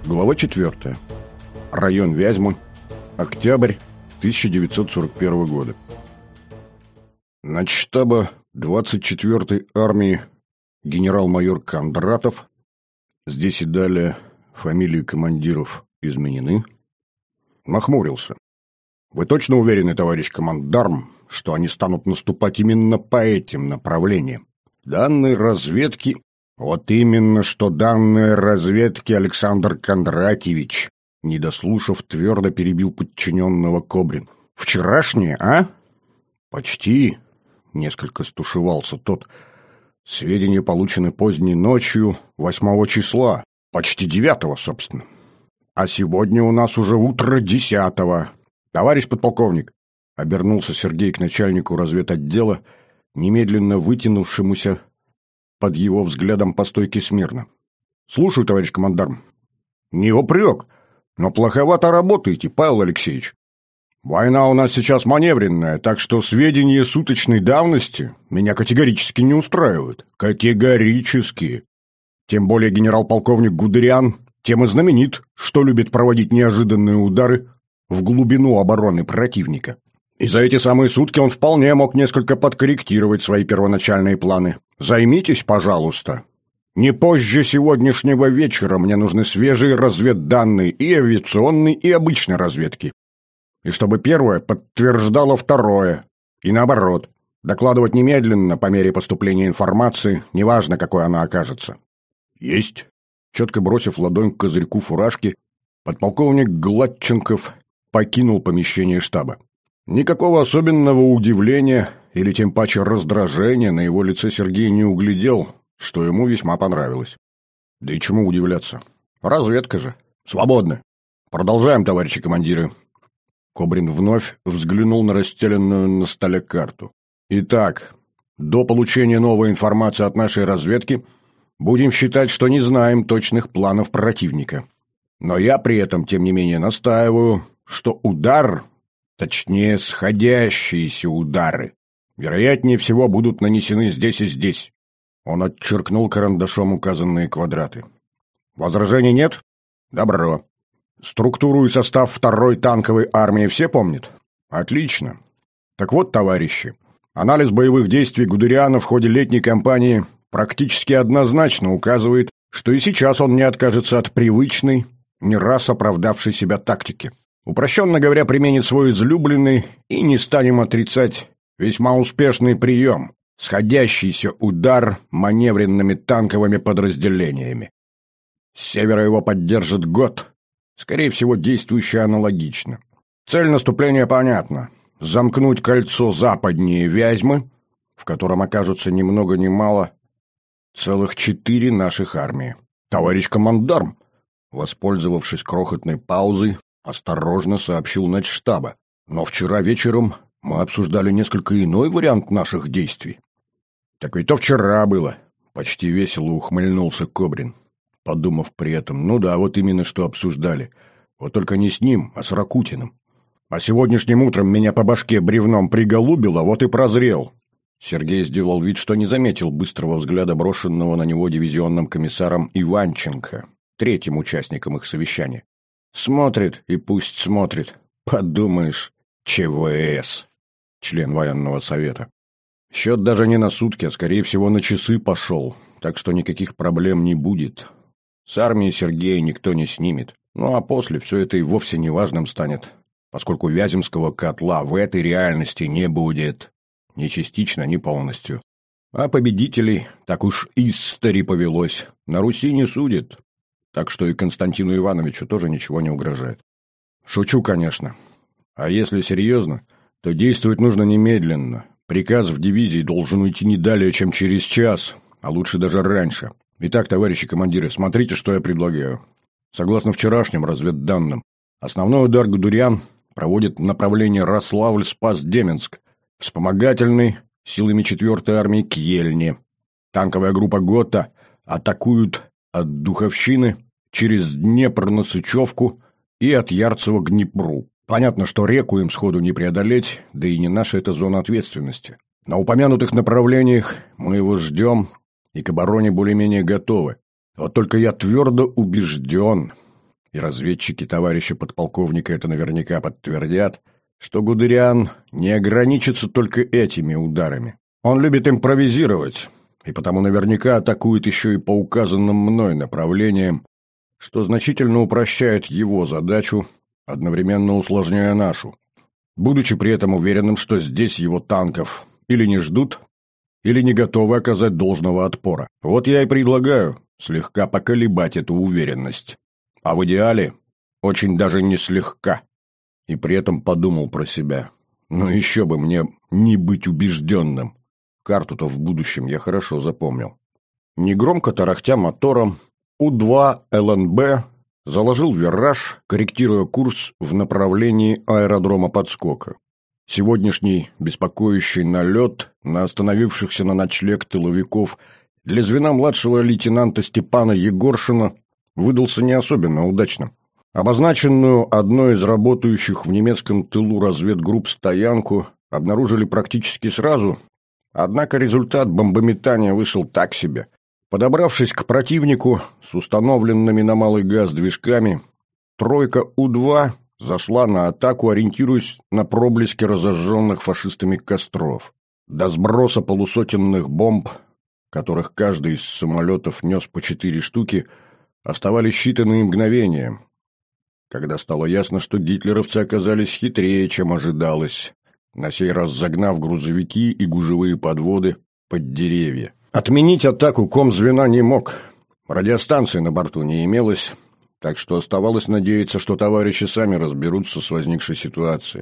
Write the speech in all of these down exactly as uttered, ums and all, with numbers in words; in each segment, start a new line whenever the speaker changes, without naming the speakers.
Глава четвертая. Район Вязьмы. Октябрь тысяча девятьсот сорок первого года. Начштаба двадцать четвёртой армии генерал-майор Кондратов. Здесь и далее фамилии командиров изменены. Нахмурился. Вы точно уверены, товарищ командарм, что они станут наступать именно по этим направлениям? Данные разведки... Вот именно, что данные разведки, Александр Кондратьевич, не дослушав, твердо перебил подчиненного Кобрин. Вчерашнее, а? Почти. Несколько стушевался тот. Сведения получены поздней ночью, восьмого числа. Почти девятого, собственно. А сегодня у нас уже утро десятого. Товарищ подполковник, обернулся Сергей к начальнику разведотдела, немедленно вытянувшемуся под его взглядом по стойке смирно. «Слушаю, товарищ командарм». «Не упрек, но плоховато работаете, Павел Алексеевич. Война у нас сейчас маневренная, так что сведения суточной давности меня категорически не устраивают. Категорически. Тем более генерал-полковник Гудериан тем и знаменит, что любит проводить неожиданные удары в глубину обороны противника. И за эти самые сутки он вполне мог несколько подкорректировать свои первоначальные планы. Займитесь, пожалуйста. Не позже сегодняшнего вечера мне нужны свежие разведданные и авиационной, и обычной разведки. И чтобы первое подтверждало второе. И наоборот. Докладывать немедленно по мере поступления информации, неважно, какой она окажется. Есть. Четко бросив ладонь к козырьку фуражки, подполковник Гладченков покинул помещение штаба. Никакого особенного удивления или тем паче раздражения на его лице Сергей не углядел, что ему весьма понравилось. Да и чему удивляться? Разведка же. Свободны. Продолжаем, товарищи командиры. Кобрин вновь взглянул на расстеленную на столе карту. Итак, до получения новой информации от нашей разведки будем считать, что не знаем точных планов противника. Но я при этом, тем не менее, настаиваю, что удар... Точнее, сходящиеся удары, вероятнее всего, будут нанесены здесь и здесь. Он отчеркнул карандашом указанные квадраты. Возражений нет? Добро. Структуру и состав второй танковой армии все помнят? Отлично. Так вот, товарищи, анализ боевых действий Гудериана в ходе летней кампании практически однозначно указывает, что и сейчас он не откажется от привычной, не раз оправдавшей себя тактики. Упрощенно говоря, применит свой излюбленный и, не станем отрицать, весьма успешный прием – сходящийся удар маневренными танковыми подразделениями. С севера его поддержит ГОТ, скорее всего, действующий аналогично. Цель наступления понятна – замкнуть кольцо западнее Вязьмы, в котором окажутся ни много ни мало целых четыре наших армии. Товарищ командарм, воспользовавшись крохотной паузой, осторожно сообщил начштаба. Но вчера вечером мы обсуждали несколько иной вариант наших действий. Так ведь то вчера было. Почти весело ухмыльнулся Кобрин, подумав при этом, ну да, вот именно что обсуждали. Вот только не с ним, а с Ракутиным. А сегодняшним утром меня по башке бревном приголубило, вот и прозрел. Сергей сделал вид, что не заметил быстрого взгляда, брошенного на него дивизионным комиссаром Иванченко, третьим участником их совещания. Смотрит и пусть смотрит. Подумаешь, ЧВС, член военного совета. Счет даже не на сутки, а скорее всего на часы пошел, так что никаких проблем не будет. С армией Сергея никто не снимет. Ну а после все это и вовсе неважным станет, поскольку Вяземского котла в этой реальности не будет. Ни частично, ни полностью. А победителей, так уж истори повелось, на Руси не судит. Так что и Константину Ивановичу тоже ничего не угрожает. Шучу, конечно. А если серьезно, то действовать нужно немедленно. Приказ в дивизии должен уйти не далее, чем через час, а лучше даже раньше. Итак, товарищи командиры, смотрите, что я предлагаю. Согласно вчерашним разведданным, основной удар Гудериан проводит в направлении Рославль-Спас-Деменск, вспомогательный силами четвёртой армии к Ельне. Танковая группа ГОТА атакуют от Духовщины через Днепр на Сычевку и от Ярцева к Днепру. Понятно, что реку им сходу не преодолеть, да и не наша эта зона ответственности. На упомянутых направлениях мы его ждем и к обороне более-менее готовы. Вот только я твердо убежден, и разведчики товарища подполковника это наверняка подтвердят, что Гудериан не ограничится только этими ударами. Он любит импровизировать, и потому наверняка атакует еще и по указанным мной направлениям, что значительно упрощает его задачу, одновременно усложняя нашу, будучи при этом уверенным, что здесь его танков или не ждут, или не готовы оказать должного отпора. Вот я и предлагаю слегка поколебать эту уверенность. А в идеале очень даже не слегка. И при этом подумал про себя. Ну еще бы мне не быть убежденным. Карту-то в будущем я хорошо запомнил. Негромко тарахтя мотором, У два эл эн бэ заложил вираж, корректируя курс в направлении аэродрома подскока. Сегодняшний беспокоящий налет на остановившихся на ночлег тыловиков для звена младшего лейтенанта Степана Егоршина выдался не особенно удачным. Обозначенную одной из работающих в немецком тылу разведгрупп стоянку обнаружили практически сразу, однако результат бомбометания вышел так себе. Подобравшись к противнику с установленными на малый газ движками, тройка У два зашла на атаку, ориентируясь на проблески разожженных фашистами костров. До сброса полусотенных бомб, которых каждый из самолетов нес по четыре штуки, оставались считанные мгновения, когда стало ясно, что гитлеровцы оказались хитрее, чем ожидалось, на сей раз загнав грузовики и гужевые подводы под деревья. Отменить атаку комзвена не мог, радиостанции на борту не имелось, так что оставалось надеяться, что товарищи сами разберутся с возникшей ситуацией.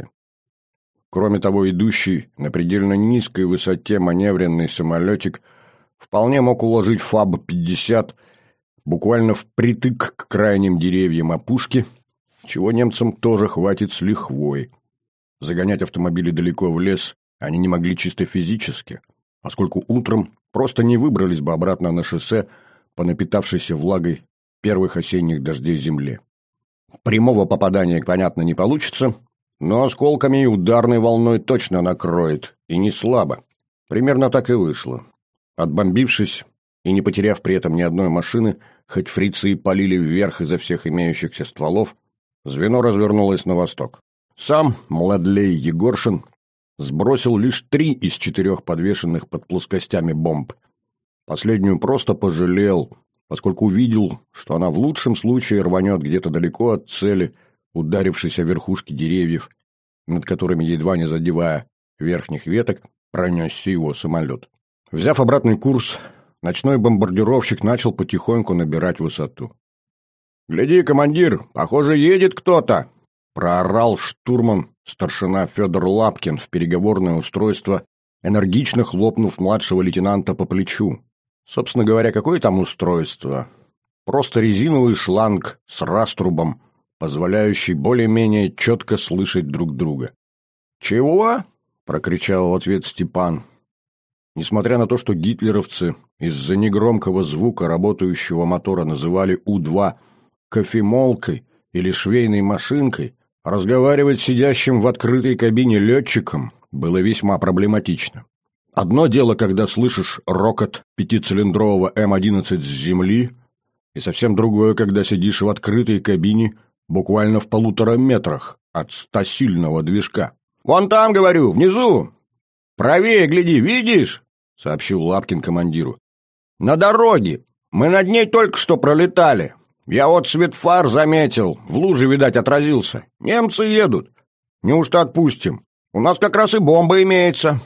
Кроме того, идущий на предельно низкой высоте маневренный самолетик вполне мог уложить ФАБ пятьдесят буквально впритык к крайним деревьям опушки, чего немцам тоже хватит с лихвой. Загонять автомобили далеко в лес они не могли чисто физически, поскольку утром просто не выбрались бы обратно на шоссе по напитавшейся влагой первых осенних дождей земле. Прямого попадания, понятно, не получится, но осколками и ударной волной точно накроет, и не слабо. Примерно так и вышло. Отбомбившись и не потеряв при этом ни одной машины, хоть фрицы и полили вверх изо всех имеющихся стволов, звено развернулось на восток. Сам Младлей Егоршин сбросил лишь три из четырех подвешенных под плоскостями бомб. Последнюю просто пожалел, поскольку увидел, что она в лучшем случае рванет где-то далеко от цели, ударившись о верхушки деревьев, над которыми, едва не задевая верхних веток, пронесся его самолет. Взяв обратный курс, ночной бомбардировщик начал потихоньку набирать высоту. «Гляди, командир, похоже, едет кто-то!» — проорал штурман, старшина Федор Лапкин в переговорное устройство, энергично хлопнув младшего лейтенанта по плечу. Собственно говоря, какое там устройство? Просто резиновый шланг с раструбом, позволяющий более-менее четко слышать друг друга. «Чего?» — прокричал в ответ Степан. Несмотря на то, что гитлеровцы из-за негромкого звука работающего мотора называли У два кофемолкой или швейной машинкой, разговаривать с сидящим в открытой кабине летчиком было весьма проблематично. Одно дело, когда слышишь рокот пятицилиндрового эм одиннадцать с земли, и совсем другое, когда сидишь в открытой кабине буквально в полутора метрах от стасильного движка. «Вон там, говорю, внизу! Правее гляди, видишь?» — сообщил Лапкин командиру. «На дороге! Мы над ней только что пролетали. Я вот свет фар заметил, в луже, видать, отразился. Немцы едут. Неужто отпустим? У нас как раз и бомба имеется».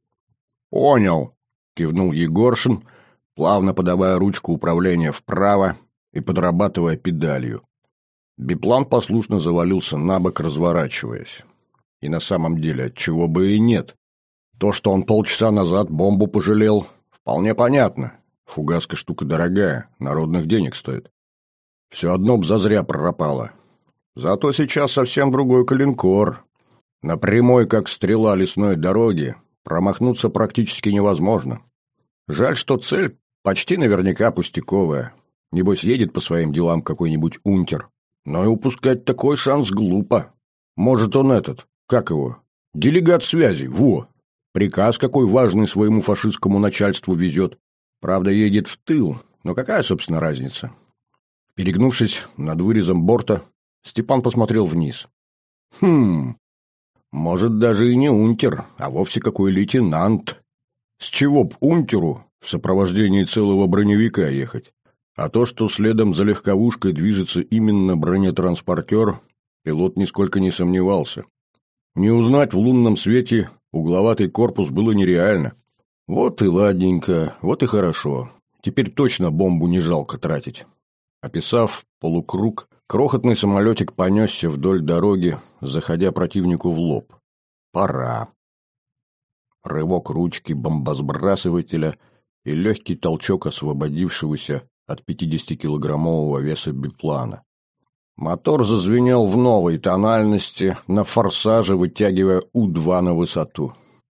«Понял», — кивнул Егоршин, плавно подавая ручку управления вправо и подрабатывая педалью. Биплан послушно завалился на бок, разворачиваясь. И на самом деле, отчего бы и нет. То, что он полчаса назад бомбу пожалел, вполне понятно. Фугаска штука дорогая, народных денег стоит. Все одно б зазря пропало. Зато сейчас совсем другой калинкор. На прямой, как стрела лесной дороги, промахнуться практически невозможно. Жаль, что цель почти наверняка пустяковая. Небось, едет по своим делам какой-нибудь унтер. Но и упускать такой шанс глупо. Может, он этот, как его, делегат связи, во! Приказ какой важный своему фашистскому начальству везет. Правда, едет в тыл, но какая, собственно, разница? Перегнувшись над вырезом борта, Степан посмотрел вниз. Хм, может, даже и не унтер, а вовсе какой лейтенант. С чего б унтеру в сопровождении целого броневика ехать? А то, что следом за легковушкой движется именно бронетранспортер, пилот нисколько не сомневался. Не узнать в лунном свете угловатый корпус было нереально. Вот и ладненько, вот и хорошо. Теперь точно бомбу не жалко тратить. Описав полукруг, крохотный самолетик понесся вдоль дороги, заходя противнику в лоб. Пора. Рывок ручки бомбосбрасывателя и легкий толчок освободившегося от пятидесятикилограммового веса биплана. Мотор зазвенел в новой тональности, на форсаже вытягивая У два на высоту.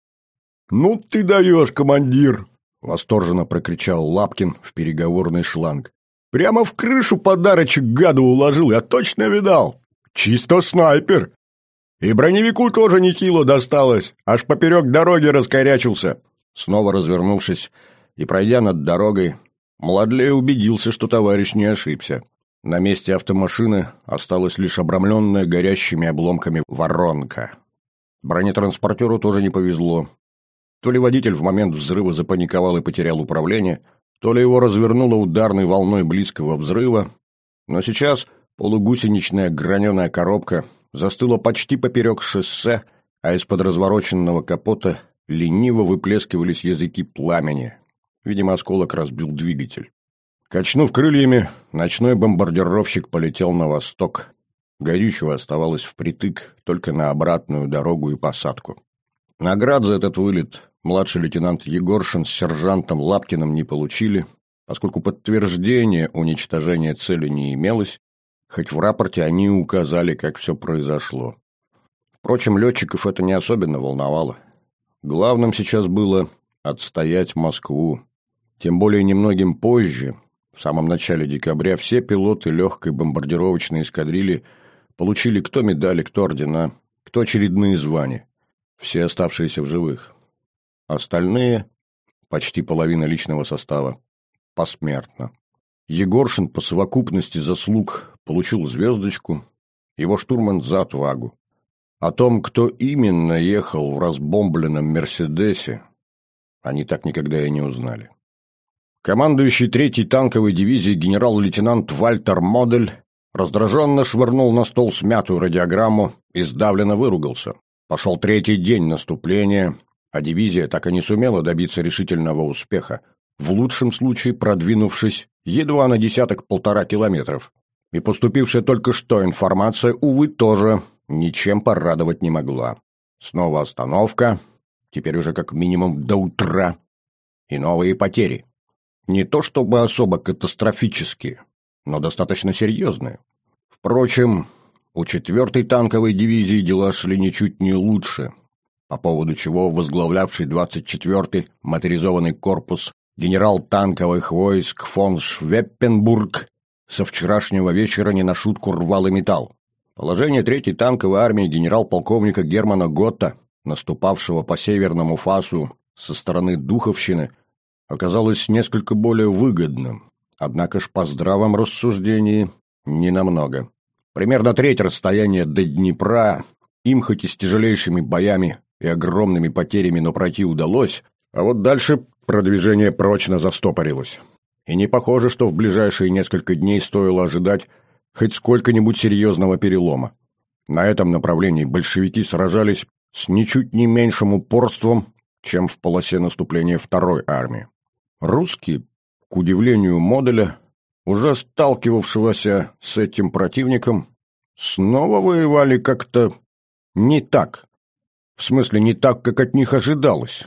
«Ну ты даешь, командир!» — восторженно прокричал Лапкин в переговорный шланг. «Прямо в крышу подарочек гаду уложил, я точно видал! Чисто снайпер! И броневику тоже нехило досталось, аж поперек дороги раскорячился!» Снова развернувшись и пройдя над дорогой, Младлей убедился, что товарищ не ошибся. На месте автомашины осталась лишь обрамленная горящими обломками воронка. Бронетранспортеру тоже не повезло. То ли водитель в момент взрыва запаниковал и потерял управление, то ли его развернуло ударной волной близкого взрыва, но сейчас полугусеничная граненая коробка застыла почти поперек шоссе, а из-под развороченного капота лениво выплескивались языки пламени. Видимо, осколок разбил двигатель. Качнув крыльями, ночной бомбардировщик полетел на восток. Горючего оставалось впритык только на обратную дорогу и посадку. Наград за этот вылет младший лейтенант Егоршин с сержантом Лапкиным не получили, поскольку подтверждения уничтожения цели не имелось, хоть в рапорте они указали, как все произошло. Впрочем, летчиков это не особенно волновало. Главным сейчас было отстоять Москву. Тем более немногим позже, в самом начале декабря, все пилоты легкой бомбардировочной эскадрильи получили кто медали, кто ордена, кто очередные звания. Все оставшиеся в живых. Остальные, почти половина личного состава, посмертно. Егоршин по совокупности заслуг получил звездочку, его штурман за отвагу. О том, кто именно ехал в разбомбленном «Мерседесе», они так никогда и не узнали. Командующий третьей танковой дивизией генерал-лейтенант Вальтер Модель раздраженно швырнул на стол смятую радиограмму и сдавленно выругался. Пошел третий день наступления, а дивизия так и не сумела добиться решительного успеха, в лучшем случае продвинувшись едва на десяток-полтора километров. И поступившая только что информация, увы, тоже ничем порадовать не могла. Снова остановка, теперь уже как минимум до утра, и новые потери. Не то чтобы особо катастрофические, но достаточно серьезные. Впрочем, у четвертой танковой дивизии дела шли ничуть не лучше, по поводу чего возглавлявший двадцать четвёртый моторизованный корпус генерал танковых войск фон Швеппенбург со вчерашнего вечера не на шутку рвал и металл. Положение третьей танковой армии генерал-полковника Германа Готта, наступавшего по северному фасу со стороны Духовщины, оказалось несколько более выгодным, однако ж по здравом рассуждении ненамного. Примерно треть расстояния до Днепра им хоть и с тяжелейшими боями и огромными потерями, но пройти удалось, а вот дальше продвижение прочно застопорилось. И не похоже, что в ближайшие несколько дней стоило ожидать хоть сколько-нибудь серьезного перелома. На этом направлении большевики сражались с ничуть не меньшим упорством, чем в полосе наступления второй армии. Русские, к удивлению Моделя, уже сталкивавшегося с этим противником, снова воевали как-то не так. В смысле, не так, как от них ожидалось.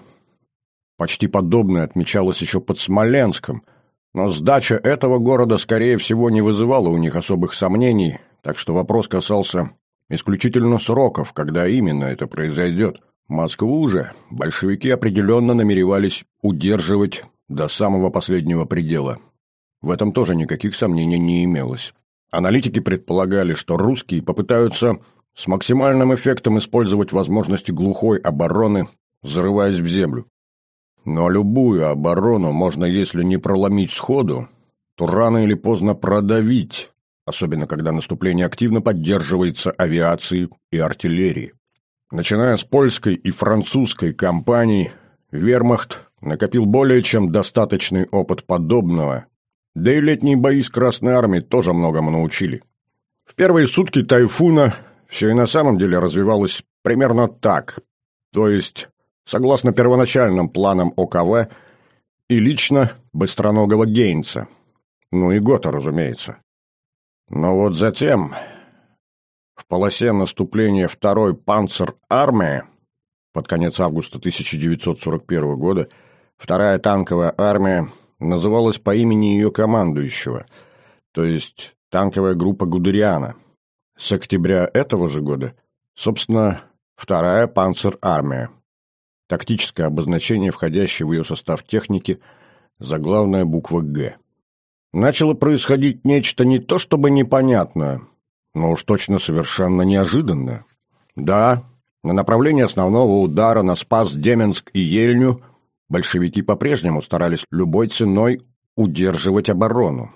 Почти подобное отмечалось еще под Смоленском, но сдача этого города, скорее всего, не вызывала у них особых сомнений, так что вопрос касался исключительно сроков, когда именно это произойдет. Москву же большевики определенно намеревались удерживать до самого последнего предела. В этом тоже никаких сомнений не имелось. Аналитики предполагали, что русские попытаются с максимальным эффектом использовать возможности глухой обороны, зарываясь в землю. Но любую оборону можно, если не проломить сходу, то рано или поздно продавить, особенно когда наступление активно поддерживается авиацией и артиллерией. Начиная с польской и французской кампаний, вермахт накопил более чем достаточный опыт подобного, да и летние бои с Красной Армией тоже многому научили. В первые сутки «Тайфуна» все и на самом деле развивалось примерно так, то есть согласно первоначальным планам О К В и лично быстроногого Гейнца. Ну и Гота, разумеется. Но вот затем, в полосе наступления второй Панцер-армии, под конец августа тысяча девятьсот сорок первого года, вторая танковая армия называлась по имени ее командующего, то есть танковая группа Гудериана. С октября этого же года, собственно, вторая Панцер-армия. Тактическое обозначение, входящее в ее состав техники, заглавная буква «Г». Начало происходить нечто не то чтобы непонятное, но уж точно совершенно неожиданное. Да, на направлении основного удара на Спас-Деменск и Ельню большевики по-прежнему старались любой ценой удерживать оборону.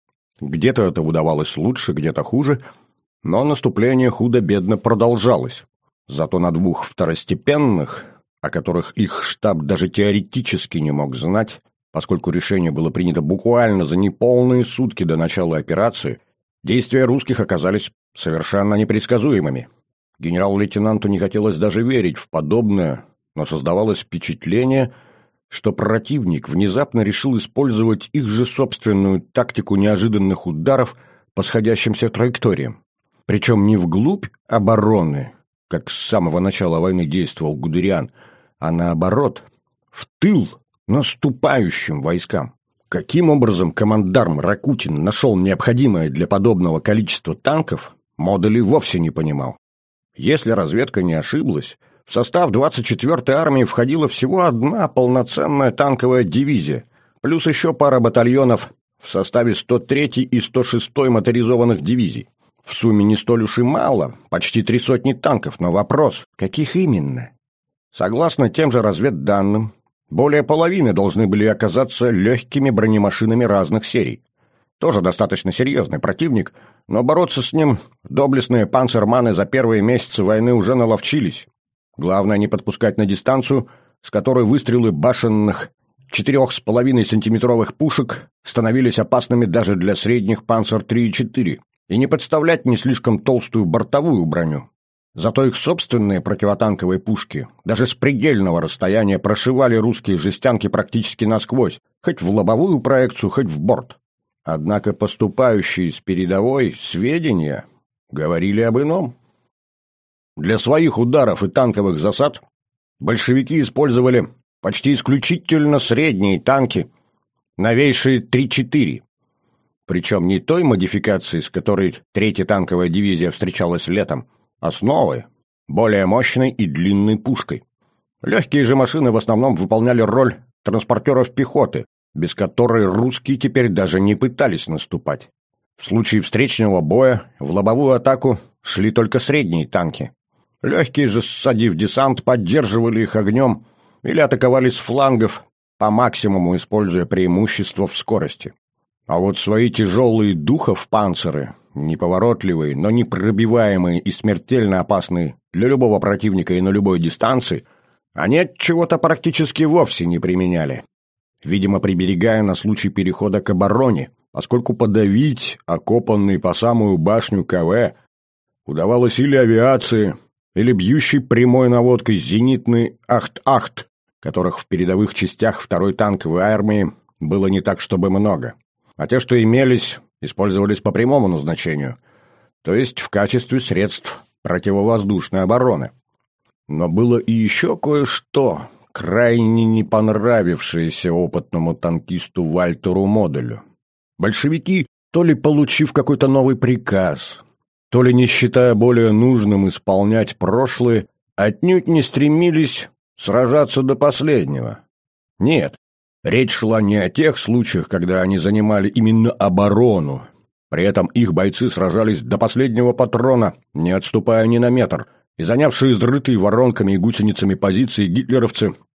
Где-то это удавалось лучше, где-то хуже, но наступление худо-бедно продолжалось. Зато на двух второстепенных, о которых их штаб даже теоретически не мог знать, поскольку решение было принято буквально за неполные сутки до начала операции, действия русских оказались совершенно непредсказуемыми. Генерал-лейтенанту не хотелось даже верить в подобное, но создавалось впечатление, что противник внезапно решил использовать их же собственную тактику неожиданных ударов по сходящимся траекториям. Причем не вглубь обороны, как с самого начала войны действовал Гудериан, а наоборот, в тыл наступающим войскам. Каким образом командарм Ракутин нашел необходимое для подобного количества танков, Модуль вовсе не понимал. Если разведка не ошиблась, в состав двадцать четвёртой армии входила всего одна полноценная танковая дивизия, плюс еще пара батальонов в составе сто третьей и сто шестой моторизованных дивизий. В сумме не столь уж и мало, почти три сотни танков, но вопрос, каких именно? Согласно тем же разведданным, более половины должны были оказаться легкими бронемашинами разных серий. Тоже достаточно серьезный противник, но бороться с ним доблестные панцерманы за первые месяцы войны уже наловчились. Главное не подпускать на дистанцию, с которой выстрелы башенных четырех с половиной сантиметровых пушек становились опасными даже для средних «Панцер три» и четыре, и не подставлять не слишком толстую бортовую броню. Зато их собственные противотанковые пушки даже с предельного расстояния прошивали русские жестянки практически насквозь, хоть в лобовую проекцию, хоть в борт. Однако поступающие с передовой сведения говорили об ином. Для своих ударов и танковых засад большевики использовали почти исключительно средние танки, новейшие три-четыре. Причем не той модификации, с которой третья танковая дивизия встречалась летом, а с новой, более мощной и длинной пушкой. Легкие же машины в основном выполняли роль транспортеров пехоты, без которой русские теперь даже не пытались наступать. В случае встречного боя в лобовую атаку шли только средние танки. Легкие же, ссадив десант, поддерживали их огнем или атаковали с флангов, по максимуму используя преимущество в скорости. А вот свои тяжелые духов панциры, неповоротливые, но непробиваемые и смертельно опасные для любого противника и на любой дистанции, они от чего-то практически вовсе не применяли. Видимо, приберегая на случай перехода к обороне, поскольку подавить окопанный по самую башню Ка Вэ удавалось или авиации, или бьющей прямой наводкой зенитный «Ахт-Ахт», которых в передовых частях второй танковой армии было не так чтобы много. А те, что имелись, использовались по прямому назначению, то есть в качестве средств противовоздушной обороны. Но было и еще кое-что, крайне не понравившееся опытному танкисту Вальтеру Модулю. Большевики, то ли получив какой-то новый приказ, то ли не считая более нужным исполнять прошлые, отнюдь не стремились сражаться до последнего. Нет, речь шла не о тех случаях, когда они занимали именно оборону. При этом их бойцы сражались до последнего патрона, не отступая ни на метр, и занявшие изрытые воронками и гусеницами позиции гитлеровцы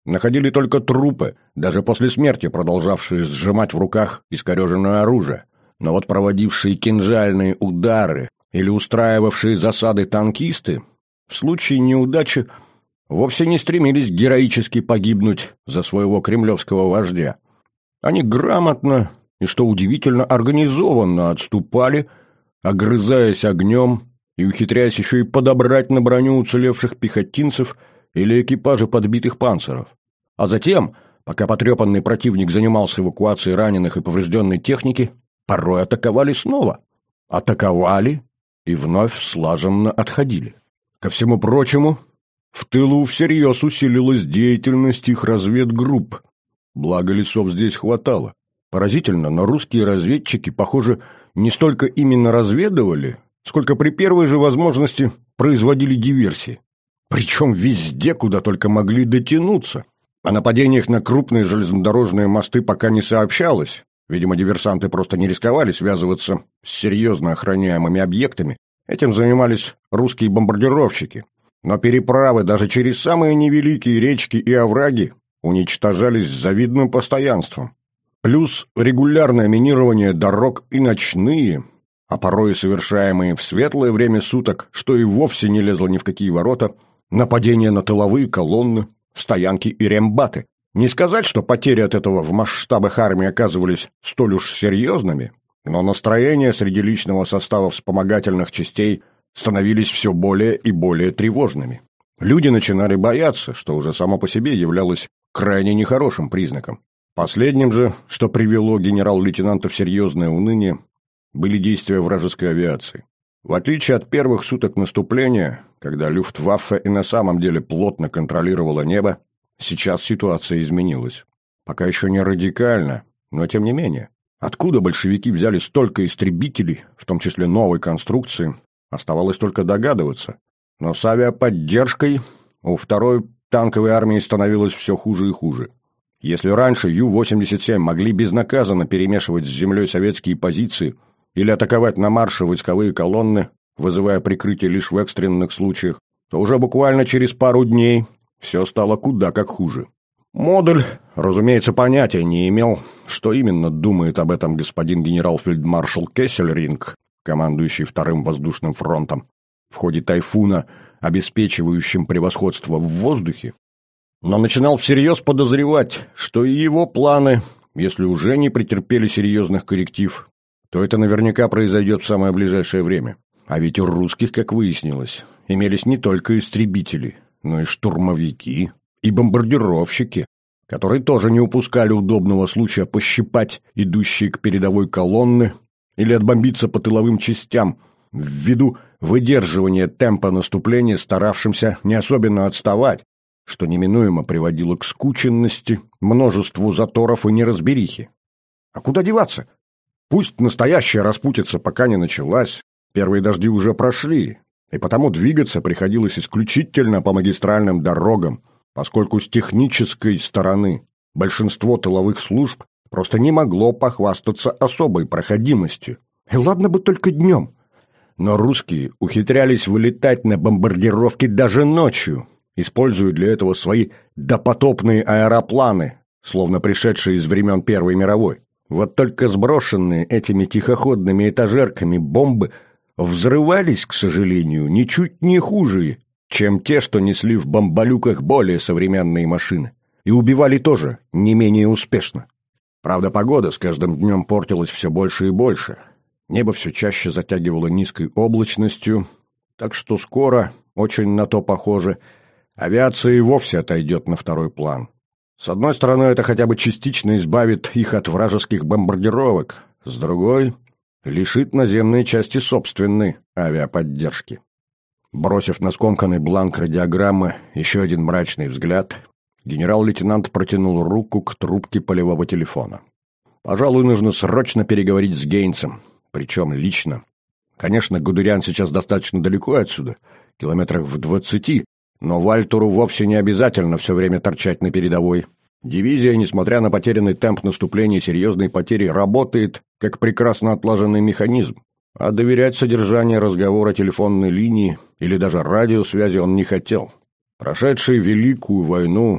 находили только трупы, даже после смерти продолжавшие сжимать в руках искореженное оружие. Но вот проводившие кинжальные удары или устраивавшие засады танкисты в случае неудачи вовсе не стремились героически погибнуть за своего кремлевского вождя. Они грамотно и, что удивительно, организованно отступали, огрызаясь огнем и ухитряясь еще и подобрать на броню уцелевших пехотинцев или экипажи подбитых панциров. А затем, пока потрепанный противник занимался эвакуацией раненых и поврежденной техники, порой атаковали снова. Атаковали и вновь слаженно отходили. Ко всему прочему, в тылу всерьез усилилась деятельность их разведгрупп. Благо лесов здесь хватало. Поразительно, но русские разведчики, похоже, не столько именно разведывали, сколько при первой же возможности производили диверсии. Причем везде, куда только могли дотянуться. О нападениях на крупные железнодорожные мосты пока не сообщалось. Видимо, диверсанты просто не рисковали связываться с серьезно охраняемыми объектами. Этим занимались русские бомбардировщики. Но переправы даже через самые невеликие речки и овраги уничтожались с завидным постоянством. Плюс регулярное минирование дорог и ночные, а порой и совершаемые в светлое время суток, что и вовсе не лезло ни в какие ворота, нападения на тыловые колонны, стоянки и рембаты. Не сказать, что потери от этого в масштабах армии оказывались столь уж серьезными, но настроения среди личного состава вспомогательных частей становились все более и более тревожными. Люди начинали бояться, что уже само по себе являлось крайне нехорошим признаком. Последним же, что привело генерал-лейтенанта в серьезное уныние, были действия вражеской авиации. В отличие от первых суток наступления, когда Люфтваффе и на самом деле плотно контролировала небо, сейчас ситуация изменилась. Пока еще не радикально, но тем не менее. Откуда большевики взяли столько истребителей, в том числе новой конструкции, оставалось только догадываться. Но с авиаподдержкой у второй танковой армии становилось все хуже и хуже. Если раньше Ю восемьдесят семь могли безнаказанно перемешивать с землей советские позиции или атаковать на марше войсковые колонны, вызывая прикрытие лишь в экстренных случаях, то уже буквально через пару дней все стало куда как хуже. Модуль, разумеется, понятия не имел, что именно думает об этом господин генерал-фельдмаршал Кессельринг, командующий Вторым воздушным фронтом, в ходе тайфуна, обеспечивающим превосходство в воздухе, но начинал всерьез подозревать, что и его планы, если уже не претерпели серьезных корректив, то это наверняка произойдет в самое ближайшее время. А ведь у русских, как выяснилось, имелись не только истребители, но и штурмовики, и бомбардировщики, которые тоже не упускали удобного случая пощипать идущие к передовой колонны или отбомбиться по тыловым частям ввиду выдерживания темпа наступления, старавшимся не особенно отставать, что неминуемо приводило к скученности, множеству заторов и неразберихи. А куда деваться? Пусть настоящая распутица пока не началась, первые дожди уже прошли, и потому двигаться приходилось исключительно по магистральным дорогам, поскольку с технической стороны большинство тыловых служб просто не могло похвастаться особой проходимостью. И ладно бы только днем. Но русские ухитрялись вылетать на бомбардировки даже ночью, используя для этого свои допотопные аэропланы, словно пришедшие из времен Первой мировой. Вот только сброшенные этими тихоходными этажерками бомбы взрывались, к сожалению, ничуть не хуже, чем те, что несли в бомболюках более современные машины. И убивали тоже не менее успешно. Правда, погода с каждым днем портилась все больше и больше. Небо все чаще затягивало низкой облачностью, так что скоро, очень на то похоже, авиация и вовсе отойдет на второй план. С одной стороны, это хотя бы частично избавит их от вражеских бомбардировок, с другой — лишит наземные части собственной авиаподдержки. Бросив на скомканный бланк радиограммы еще один мрачный взгляд, генерал-лейтенант протянул руку к трубке полевого телефона. «Пожалуй, нужно срочно переговорить с Гейнсом, причем лично. Конечно, Гудериан сейчас достаточно далеко отсюда, километрах в двадцати, но Вальтеру вовсе не обязательно все время торчать на передовой. Дивизия, несмотря на потерянный темп наступления и серьезные потери, работает как прекрасно отлаженный механизм. А доверять содержание разговора телефонной линии или даже радиосвязи он не хотел. Прошедшие Великую войну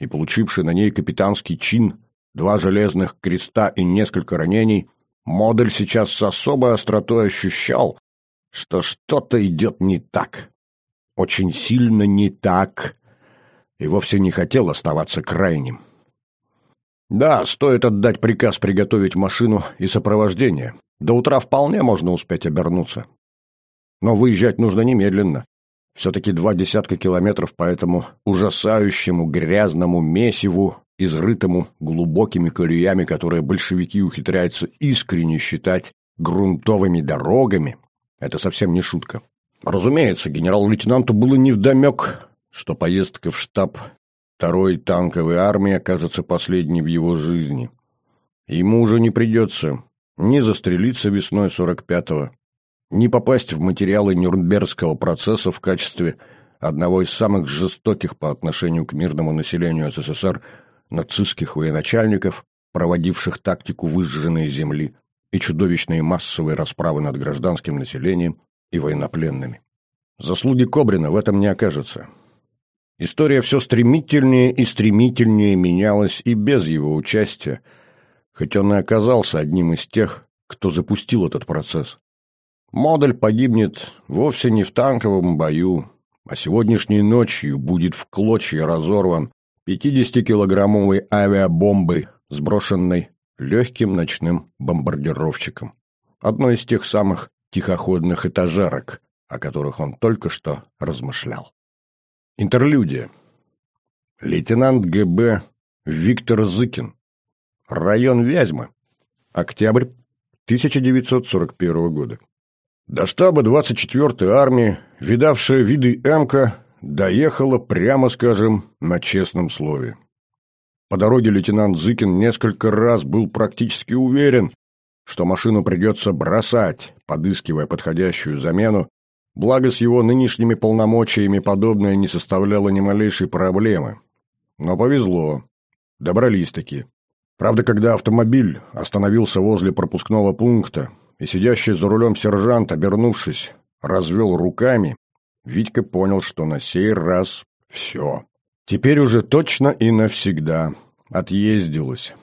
и получивший на ней капитанский чин, два железных креста и несколько ранений, Модель сейчас с особой остротой ощущал, что что-то идет не так. Очень сильно не так, и вовсе не хотел оставаться крайним. Да, стоит отдать приказ приготовить машину и сопровождение. До утра вполне можно успеть обернуться. Но выезжать нужно немедленно. Все-таки два десятка километров по этому ужасающему грязному месиву, изрытому глубокими колеями, которые большевики ухитряются искренне считать грунтовыми дорогами, это совсем не шутка. Разумеется, генерал-лейтенанту было невдомек, что поездка в штаб второй танковой армии окажется последней в его жизни. Ему уже не придется ни застрелиться весной сорок пятого, ни попасть в материалы Нюрнбергского процесса в качестве одного из самых жестоких по отношению к мирному населению СССР нацистских военачальников, проводивших тактику выжженной земли и чудовищные массовые расправы над гражданским населением и военнопленными. Заслуги Кобрина в этом не окажется. История все стремительнее и стремительнее менялась и без его участия, хоть он и оказался одним из тех, кто запустил этот процесс. Модель погибнет вовсе не в танковом бою, а сегодняшней ночью будет в клочья разорван пятидесятикилограммовой авиабомбой, сброшенной легким ночным бомбардировщиком. Одной из тех самых тихоходных этажерок, о которых он только что размышлял. Интерлюдия. Лейтенант ГБ Виктор Зыкин. Район Вязьма. Октябрь тысяча девятьсот сорок первого года. До штаба двадцать четвёртой армии, видавшая виды эмка, доехала, прямо скажем, на честном слове. По дороге лейтенант Зыкин несколько раз был практически уверен, что машину придется бросать, подыскивая подходящую замену, благо с его нынешними полномочиями подобное не составляло ни малейшей проблемы. Но повезло. Добрались-таки. Правда, когда автомобиль остановился возле пропускного пункта, и сидящий за рулем сержант, обернувшись, развел руками, Витька понял, что на сей раз все. Теперь уже точно и навсегда отъездилось.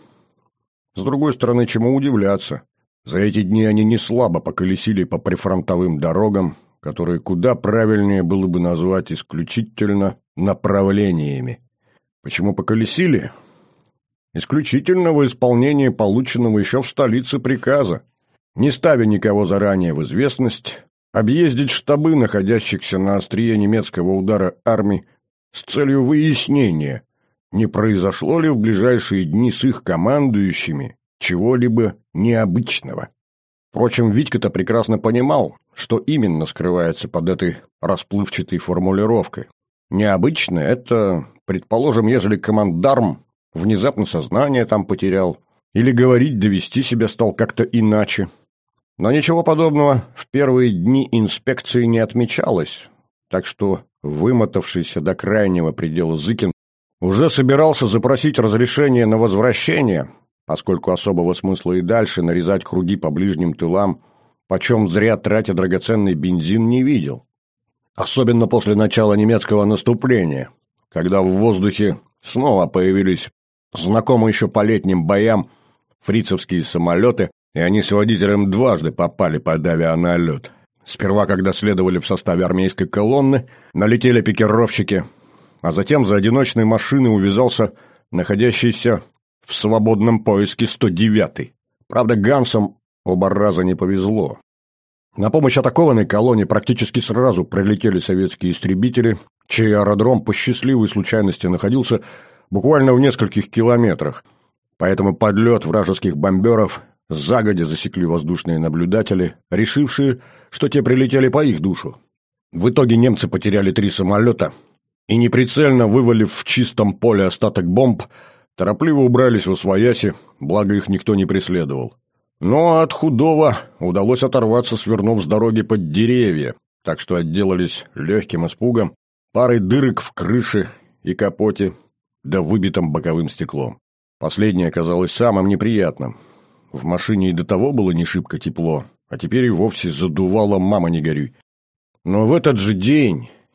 С другой стороны, чему удивляться? За эти дни они не слабо поколесили по прифронтовым дорогам, которые куда правильнее было бы назвать исключительно направлениями. Почему поколесили? Исключительно во исполнение полученного еще в столице приказа, не ставя никого заранее в известность, объездить штабы, находящихся на острие немецкого удара армий, с целью выяснения, не произошло ли в ближайшие дни с их командующими чего-либо необычного. Впрочем, Витька-то прекрасно понимал, что именно скрывается под этой расплывчатой формулировкой. Необычное — это, предположим, ежели командарм внезапно сознание там потерял, или говорить, довести себя стал как-то иначе. Но ничего подобного в первые дни инспекции не отмечалось, так что вымотавшийся до крайнего предела Зыкин уже собирался запросить разрешение на возвращение, поскольку особого смысла и дальше нарезать круги по ближним тылам, почем зря тратя драгоценный бензин, не видел. Особенно после начала немецкого наступления, когда в воздухе снова появились знакомые еще по летним боям фрицевские самолеты, и они с водителем дважды попали под авианалет. Сперва, когда следовали в составе армейской колонны, налетели пикировщики, а затем за одиночной машиной увязался находящийся в свободном поиске сто девятый. Правда, гансам оба раза не повезло. На помощь атакованной колонне практически сразу прилетели советские истребители, чей аэродром по счастливой случайности находился буквально в нескольких километрах, поэтому подлет вражеских бомберов загодя засекли воздушные наблюдатели, решившие, что те прилетели по их душу. В итоге немцы потеряли три самолета и, неприцельно вывалив в чистом поле остаток бомб, торопливо убрались в освояси, благо их никто не преследовал. Но от худого удалось оторваться, свернув с дороги под деревья, так что отделались легким испугом, парой дырок в крыше и капоте, да выбитым боковым стеклом. Последнее оказалось самым неприятным. В машине и до того было не шибко тепло, а теперь и вовсе задувало «мама, не горюй». Но в этот же день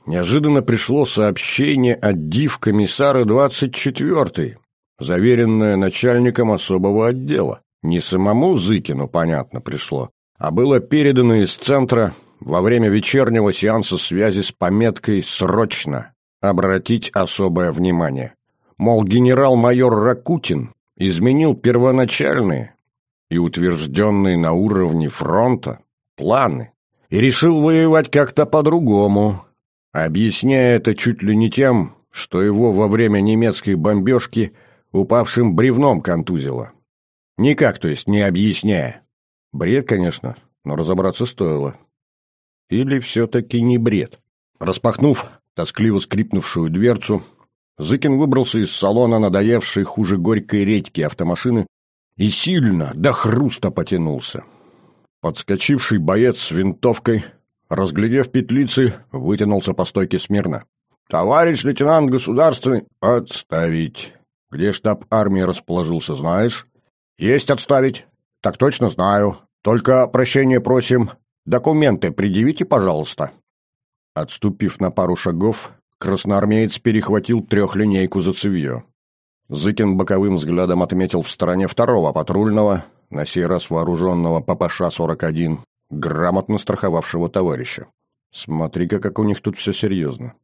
неожиданно пришло сообщение от див-комиссара двадцать четвёртой, заверенное начальником особого отдела. Не самому Зыкину, понятно, пришло, а было передано из центра во время вечернего сеанса связи с пометкой «Срочно! Обратить особое внимание». Мол, генерал-майор Ракутин изменил первоначальные и утвержденные на уровне фронта планы и решил воевать как-то по-другому, объясняя это чуть ли не тем, что его во время немецкой бомбежки упавшим бревном контузило. Никак, то есть, не объясняя. Бред, конечно, но разобраться стоило. Или все-таки не бред? Распахнув тоскливо скрипнувшую дверцу, Зыкин выбрался из салона надоевшей хуже горькой редьки автомашины и сильно, до хруста потянулся. Подскочивший боец с винтовкой, разглядев петлицы, вытянулся по стойке смирно. «Товарищ лейтенант государственный...» «Отставить! Где штаб армии расположился, знаешь?» «Есть отставить. Так точно знаю. Только прощения просим. Документы предъявите, пожалуйста». Отступив на пару шагов, красноармеец перехватил трехлинейку за цевьё. Зыкин боковым взглядом отметил в стороне второго патрульного, на сей раз вооруженного ППШ сорок один, грамотно страховавшего товарища. Смотри-ка, как у них тут все серьезно.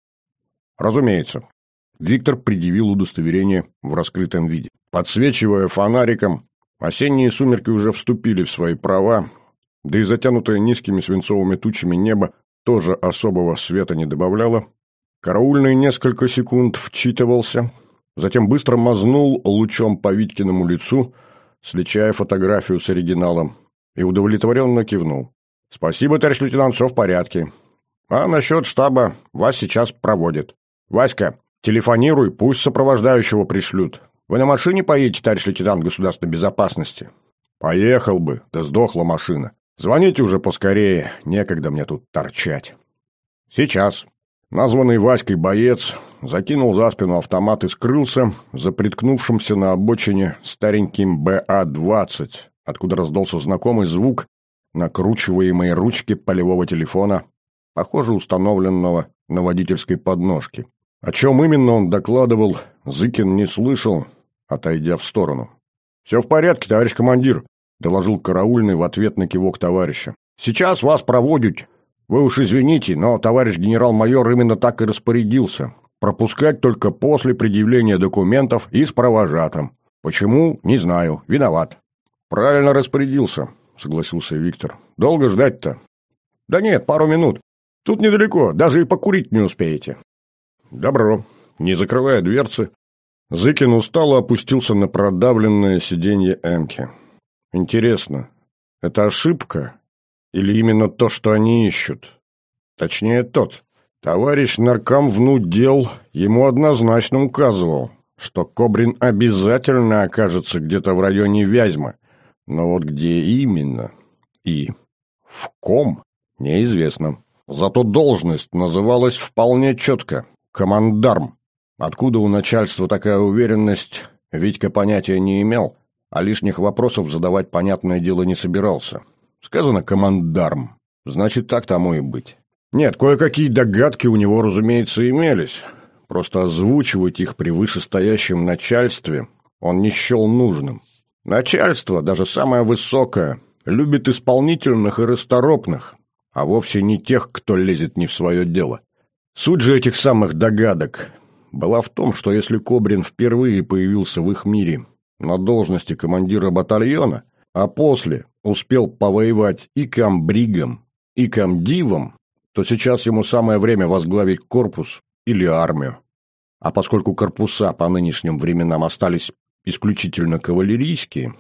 Разумеется. Виктор предъявил удостоверение в раскрытом виде. Подсвечивая фонариком, осенние сумерки уже вступили в свои права, да и затянутое низкими свинцовыми тучами небо тоже особого света не добавляло. Караульный несколько секунд вчитывался, затем быстро мазнул лучом по Витькиному лицу, сличая фотографию с оригиналом, и удовлетворенно кивнул. «Спасибо, товарищ лейтенант, все в порядке. А насчет штаба вас сейчас проводят. Васька, телефонируй, пусть сопровождающего пришлют. Вы на машине поедете, товарищ лейтенант государственной безопасности?» «Поехал бы, да сдохла машина. Звоните уже поскорее, некогда мне тут торчать». «Сейчас». Названный Васькой боец закинул за спину автомат и скрылся за приткнувшимся на обочине стареньким бэ а двадцать, откуда раздался знакомый звук накручиваемой ручки полевого телефона, похоже, установленного на водительской подножке. О чем именно он докладывал, Зыкин не слышал, отойдя в сторону. «Все в порядке, товарищ командир», — доложил караульный в ответ на кивок товарища. «Сейчас вас проводят. Вы уж извините, но товарищ генерал-майор именно так и распорядился. Пропускать только после предъявления документов и с провожатым. Почему? Не знаю. Виноват». «Правильно распорядился», — согласился Виктор. «Долго ждать-то?» «Да нет, пару минут. Тут недалеко, даже и покурить не успеете». «Добро». Не закрывая дверцы, Зыкин устало опустился на продавленное сиденье эмки. «Интересно, это ошибка? Или именно то, что они ищут? Точнее, тот. Товарищ нарком внудел ему однозначно указывал, что Кобрин обязательно окажется где-то в районе Вязьмы. Но вот где именно и в ком — неизвестно. Зато должность называлась вполне четко — командарм. Откуда у начальства такая уверенность, Витька понятия не имел, а лишних вопросов задавать, понятное дело, не собирался. Сказано «командарм», значит, так тому и быть. Нет, кое-какие догадки у него, разумеется, имелись. Просто озвучивать их при вышестоящем начальстве он не счел нужным. Начальство, даже самое высокое, любит исполнительных и расторопных, а вовсе не тех, кто лезет не в свое дело. Суть же этих самых догадок была в том, что если Кобрин впервые появился в их мире на должности командира батальона, а после успел повоевать и комбригом, и комдивом, то сейчас ему самое время возглавить корпус или армию. А поскольку корпуса по нынешним временам остались исключительно кавалерийские,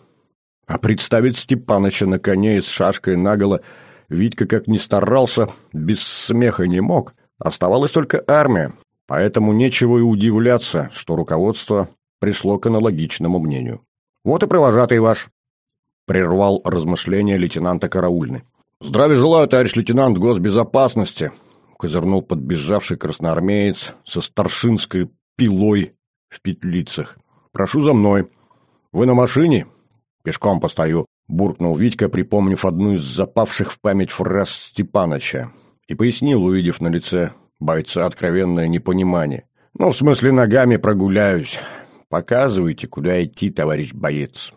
а представить Степаныча на коне и с шашкой наголо Витька, как ни старался, без смеха не мог, оставалась только армия, поэтому нечего и удивляться, что руководство пришло к аналогичному мнению. «Вот и провожатый ваш», — прервал размышления лейтенанта караульный. «Здравия желаю, товарищ лейтенант госбезопасности», — козырнул подбежавший красноармеец со старшинской пилой в петлицах. «Прошу за мной. Вы на машине?» «Пешком постою», — буркнул Витька, припомнив одну из запавших в память фраз Степаныча, и пояснил, увидев на лице бойца откровенное непонимание. «Ну, в смысле, ногами прогуляюсь. Показывайте, куда идти, товарищ боец».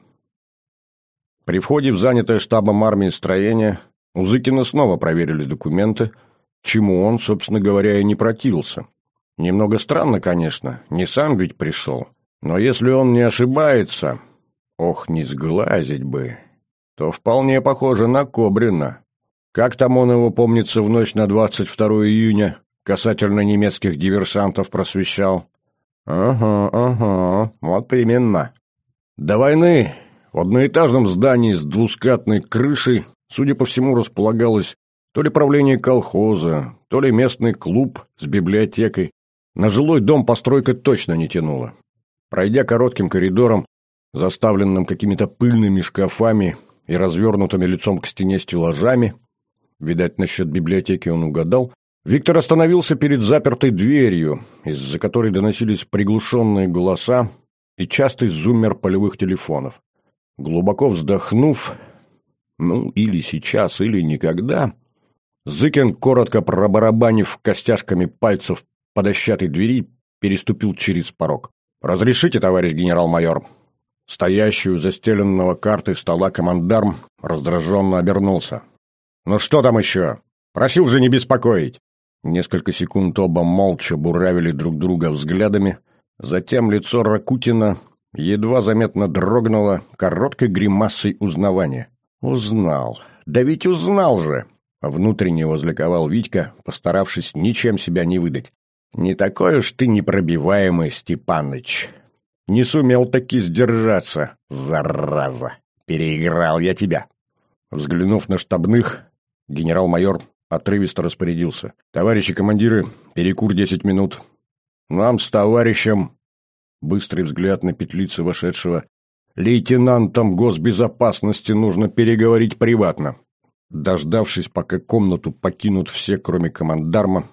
При входе в занятое штабом армии строение у Зыкина снова проверили документы, чему он, собственно говоря, и не противился. Немного странно, конечно, не сам ведь пришел. Но если он не ошибается, ох, не сглазить бы, то вполне похоже на Кобрина. Как там он его, помнится, в ночь на двадцать второе июня касательно немецких диверсантов просвещал? Ага, ага, вот именно. До войны в одноэтажном здании с двускатной крышей, судя по всему, располагалось то ли правление колхоза, то ли местный клуб с библиотекой. На жилой дом постройка точно не тянула. Пройдя коротким коридором, заставленным какими-то пыльными шкафами и развернутыми лицом к стене стеллажами, видать, насчет библиотеки он угадал, Виктор остановился перед запертой дверью, из-за которой доносились приглушенные голоса и частый зуммер полевых телефонов. Глубоко вздохнув, ну, или сейчас, или никогда, Зыкин, коротко пробарабанив костяшками пальцев по дощатой двери, переступил через порог. «Разрешите, товарищ генерал-майор?» Стоящий у застеленного картой стола командарм раздраженно обернулся. «Ну что там еще? Просил же не беспокоить!» Несколько секунд оба молча буравили друг друга взглядами, затем лицо Ракутина едва заметно дрогнуло короткой гримасой узнавания. «Узнал! Да ведь узнал же!» Внутренне возликовал Витька, постаравшись ничем себя не выдать. «Не такой уж ты непробиваемый, Степаныч. Не сумел таки сдержаться, зараза! Переиграл я тебя!» Взглянув на штабных, генерал-майор отрывисто распорядился. «Товарищи командиры, перекур десять минут. Нам с товарищем...» Быстрый взгляд на петлицы вошедшего. «Лейтенантом госбезопасности нужно переговорить приватно». Дождавшись, пока комнату покинут все, кроме командарма,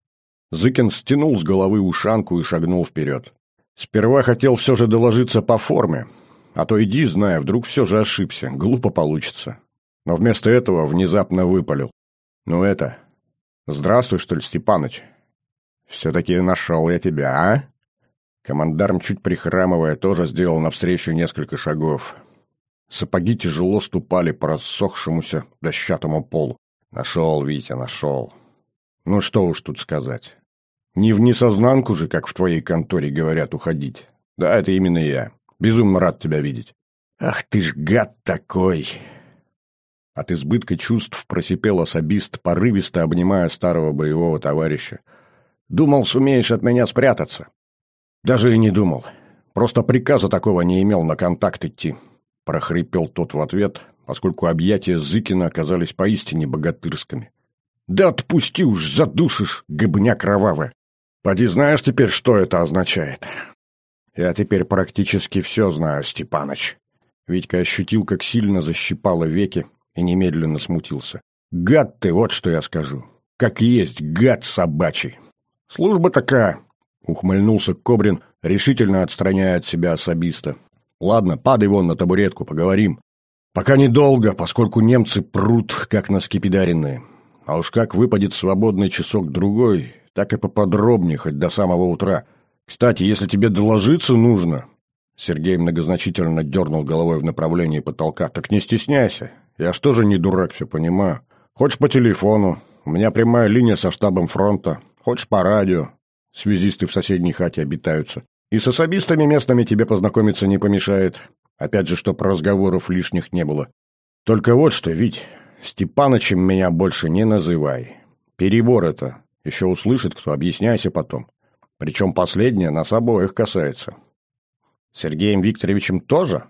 Зыкин стянул с головы ушанку и шагнул вперед. Сперва хотел все же доложиться по форме, а то иди, зная, вдруг все же ошибся, глупо получится. Но вместо этого внезапно выпалил. «Ну это... Здравствуй, что ли, Степаныч? Все-таки нашел я тебя, а?» Командарм, чуть прихрамывая, тоже сделал навстречу несколько шагов. Сапоги тяжело ступали по рассохшемуся дощатому полу. «Нашел, Витя, нашел. Ну что уж тут сказать. Не в несознанку же, как в твоей конторе говорят, уходить. Да, это именно я. Безумно рад тебя видеть». «Ах ты ж гад такой!» От избытка чувств просипел особист, порывисто обнимая старого боевого товарища. «Думал, сумеешь от меня спрятаться?» «Даже и не думал. Просто приказа такого не имел на контакт идти», — прохрипел тот в ответ, поскольку объятия Зыкина оказались поистине богатырскими. «Да отпусти уж, задушишь, гыбня кровавая! Поди знаешь теперь, что это означает?» «Я теперь практически все знаю, Степаныч». Витька ощутил, как сильно защипало веки, и немедленно смутился. «Гад ты, вот что я скажу. Как есть гад собачий». «Служба такая», — ухмыльнулся Кобрин, решительно отстраняя от себя особиста. «Ладно, падай вон на табуретку, поговорим. Пока недолго, поскольку немцы прут, как на скипидаренные. А уж как выпадет свободный часок-другой, так и поподробнее, хоть до самого утра. Кстати, если тебе доложиться нужно...» Сергей многозначительно дернул головой в направлении потолка. «Так не стесняйся. Я ж тоже не дурак, все понимаю. Хочешь по телефону, у меня прямая линия со штабом фронта. Хочешь по радио, связисты в соседней хате обитаются. И с особистами местными тебе познакомиться не помешает. Опять же, чтоб разговоров лишних не было. Только вот что, Вить, Степанычем меня больше не называй. Перебор это. Еще услышит кто, объясняйся потом. Причем последнее нас обоих касается». «Сергеем Викторовичем тоже?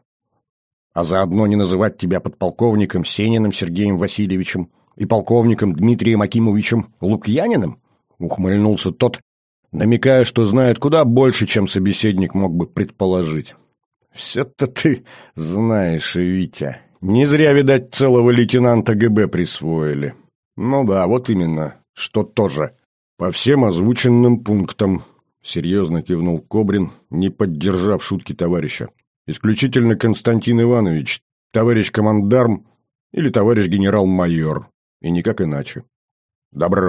А заодно не называть тебя подполковником Сениным Сергеем Васильевичем и полковником Дмитрием Акимовичем Лукьяниным?» Ухмыльнулся тот, намекая, что знает куда больше, чем собеседник мог бы предположить. «Все-то ты знаешь, Витя. Не зря, видать, целого лейтенанта ГБ присвоили». «Ну да, вот именно, что тоже. По всем озвученным пунктам», — серьезно кивнул Кобрин, не поддержав шутки товарища. «Исключительно Константин Иванович, товарищ командарм или товарищ генерал-майор, и никак иначе». «Добро.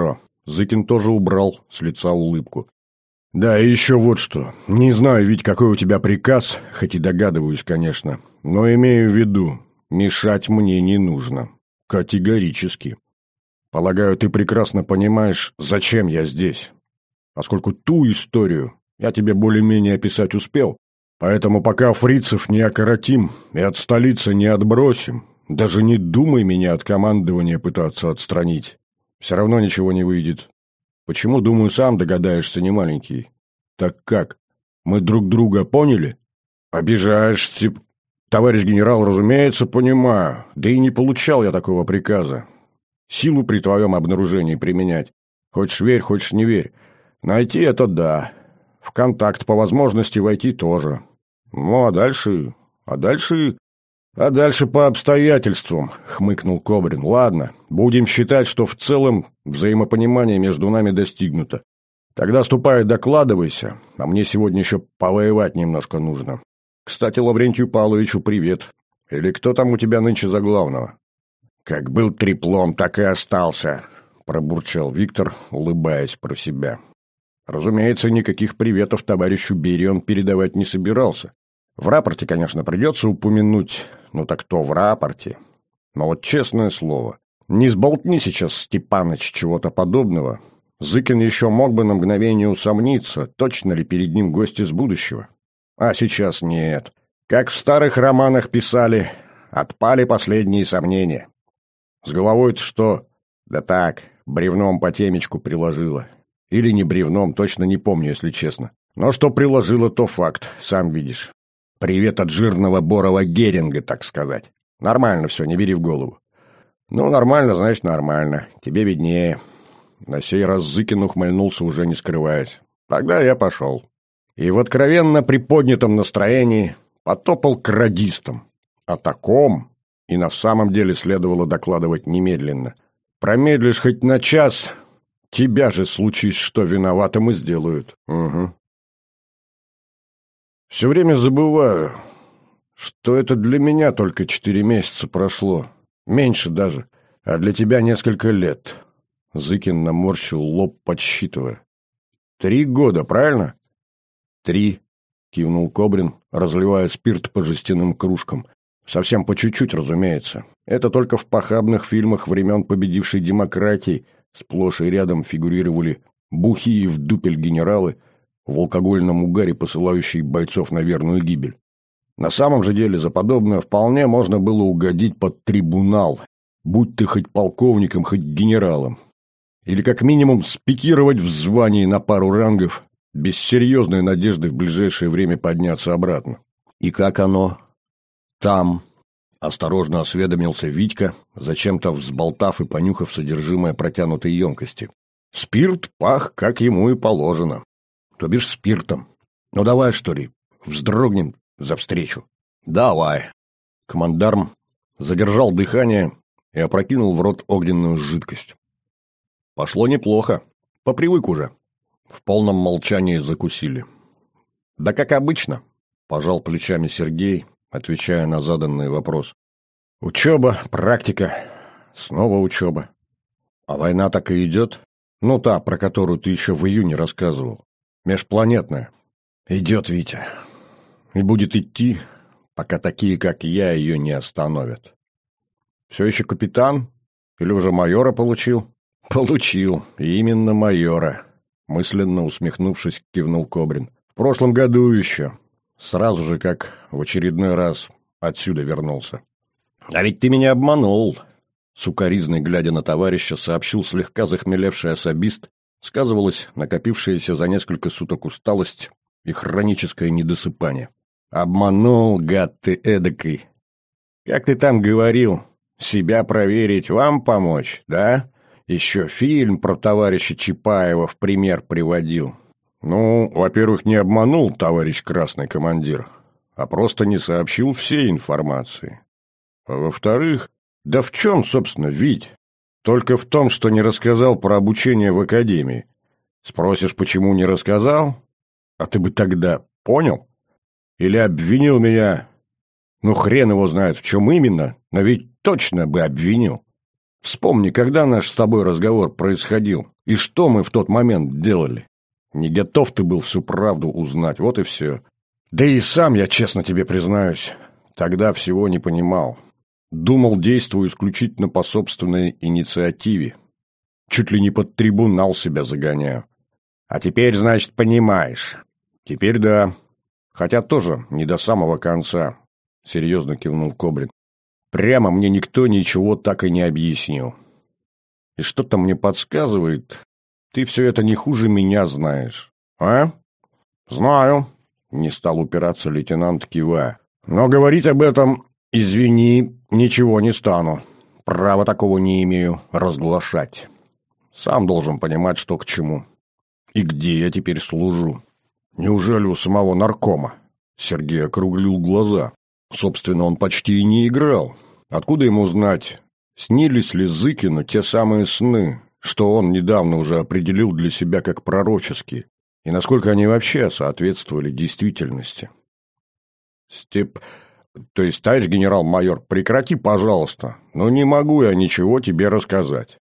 Зыкин тоже убрал с лица улыбку. «Да, и еще вот что. Не знаю ведь, какой у тебя приказ, хоть и догадываюсь, конечно, но имею в виду, мешать мне не нужно. Категорически. Полагаю, ты прекрасно понимаешь, зачем я здесь. Поскольку ту историю я тебе более-менее описать успел, поэтому пока фрицев не окоротим и от столицы не отбросим, даже не думай меня от командования пытаться отстранить. Все равно ничего не выйдет. Почему, думаю, сам догадаешься, не маленький. Так как? Мы друг друга поняли? Обижаешь, тип... Товарищ генерал, разумеется, понимаю. Да и не получал я такого приказа. Силу при твоем обнаружении применять. Хочешь верь, хочешь не верь. Найти это да. В контакт по возможности войти тоже. Ну, а дальше... А дальше... А дальше по обстоятельствам, хмыкнул Кобрин. Ладно, будем считать, что в целом взаимопонимание между нами достигнуто. Тогда ступай, докладывайся, а мне сегодня еще повоевать немножко нужно. Кстати, Лаврентию Павловичу привет. Или кто там у тебя нынче за главного? Как был треплом, так и остался, пробурчал Виктор, улыбаясь про себя. Разумеется, никаких приветов товарищу Берии он передавать не собирался. В рапорте, конечно, придется упомянуть, ну так то в рапорте. Но вот честное слово, не сболтни сейчас, Степаныч, чего-то подобного. Зыкин еще мог бы на мгновение усомниться, точно ли перед ним гость из будущего. А сейчас нет. Как в старых романах писали, отпали последние сомнения. С головой-то что? Да так, бревном по темечку приложила. Или не бревном, точно не помню, если честно. Но что приложила, то факт, сам видишь. Привет от жирного Борова Геринга, так сказать. Нормально все, не бери в голову. Ну, нормально, значит, нормально. Тебе виднее. На сей раз Зыкин ухмыльнулся, уже не скрываясь. Тогда я пошел. И в откровенно приподнятом настроении потопал к радистам. О таком и на самом деле следовало докладывать немедленно. Промедлишь хоть на час, тебя же, случись что, виноватым и сделают. Угу. Все время забываю, что это для меня только четыре месяца прошло. Меньше даже. А для тебя несколько лет. Зыкин наморщил лоб, подсчитывая. Три года, правильно? Три, кивнул Кобрин, разливая спирт по жестяным кружкам. Совсем по чуть-чуть, разумеется. Это только в похабных фильмах времен победившей демократии сплошь и рядом фигурировали бухие в дупель генералы, в алкогольном угаре посылающие бойцов на верную гибель. На самом же деле за подобное вполне можно было угодить под трибунал, будь ты хоть полковником, хоть генералом. Или как минимум спикировать в звании на пару рангов, без серьезной надежды в ближайшее время подняться обратно. И как оно? Там, осторожно осведомился Витька, зачем-то взболтав и понюхав содержимое протянутой емкости. Спирт пах, как ему и положено. То бишь спиртом. Ну давай, что ли, вздрогнем за встречу. Давай. Командарм задержал дыхание и опрокинул в рот огненную жидкость. Пошло неплохо. Попривык уже. В полном молчании закусили. Да как обычно, пожал плечами Сергей, отвечая на заданный вопрос. Учеба, практика, снова учеба. А война так и идет? Ну та, про которую ты еще в июне рассказывал. Межпланетная. Идет, Витя. И будет идти, пока такие, как я, ее не остановят. Все еще капитан? Или уже майора получил? Получил. И именно майора. Мысленно усмехнувшись, кивнул Кобрин. В прошлом году еще. Сразу же, как в очередной раз отсюда вернулся. А ведь ты меня обманул. Сукаризный, глядя на товарища, сообщил слегка захмелевший особист. Сказывалась накопившаяся за несколько суток усталость и хроническое недосыпание. Обманул, гад ты эдакой. Как ты там говорил, себя проверить, вам помочь, да? Еще фильм про товарища Чапаева в пример приводил. Ну, во-первых, не обманул товарищ красный командир, а просто не сообщил всей информации. А во-вторых, да в чем, собственно, Вить? Только в том, что не рассказал про обучение в академии. Спросишь, почему не рассказал? А ты бы тогда понял? Или обвинил меня? Ну, хрен его знает, в чем именно, но ведь точно бы обвинил. Вспомни, когда наш с тобой разговор происходил, и что мы в тот момент делали. Не готов ты был всю правду узнать, вот и все. Да и сам я, честно тебе признаюсь, тогда всего не понимал. Думал, действую исключительно по собственной инициативе. Чуть ли не под трибунал себя загоняю. А теперь, значит, понимаешь. Теперь да. Хотя тоже не до самого конца. Серьезно кивнул Кобрин. Прямо мне никто ничего так и не объяснил. И что-то мне подсказывает, ты все это не хуже меня знаешь. А? Знаю. Не стал упираться лейтенант, кивая. Но говорить об этом, извини, ничего не стану. Права такого не имею разглашать. Сам должен понимать, что к чему. И где я теперь служу. Неужели у самого наркома? Сергей округлил глаза. Собственно, он почти и не играл. Откуда ему знать, снились ли Зыкину те самые сны, что он недавно уже определил для себя как пророческие, и насколько они вообще соответствовали действительности? Степ... То есть, товарищ генерал-майор, прекрати, пожалуйста, но не могу я ничего тебе рассказать.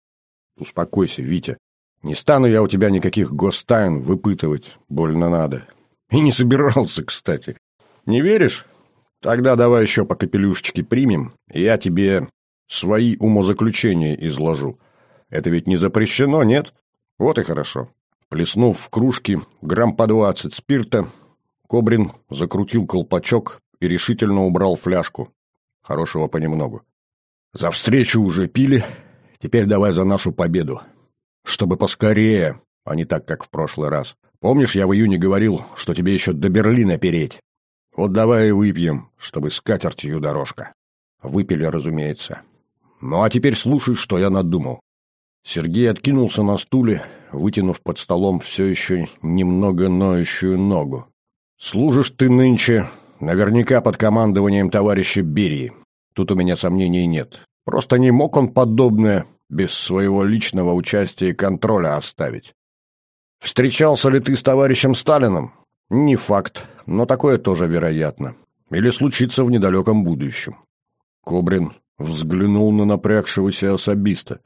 Успокойся, Витя. Не стану я у тебя никаких гостайн выпытывать, больно надо. И не собирался, кстати. Не веришь? Тогда давай еще по капелюшечке примем, и я тебе свои умозаключения изложу. Это ведь не запрещено, нет? Вот и хорошо. Плеснув в кружки грамм по двадцать спирта, Кобрин закрутил колпачок и решительно убрал фляжку. Хорошего понемногу. За встречу уже пили, теперь давай за нашу победу. Чтобы поскорее, а не так, как в прошлый раз. Помнишь, я в июне говорил, что тебе еще до Берлина переть? Вот давай и выпьем, чтобы скатертью дорожка. Выпили, разумеется. Ну а теперь слушай, что я надумал. Сергей откинулся на стуле, вытянув под столом все еще немного ноющую ногу. Служишь ты нынче наверняка под командованием товарища Берии. Тут у меня сомнений нет. Просто не мог он подобное без своего личного участия и контроля оставить. Встречался ли ты с товарищем Сталиным? Не факт, но такое тоже вероятно. Или случится в недалеком будущем. Кобрин взглянул на напрягшегося особиста.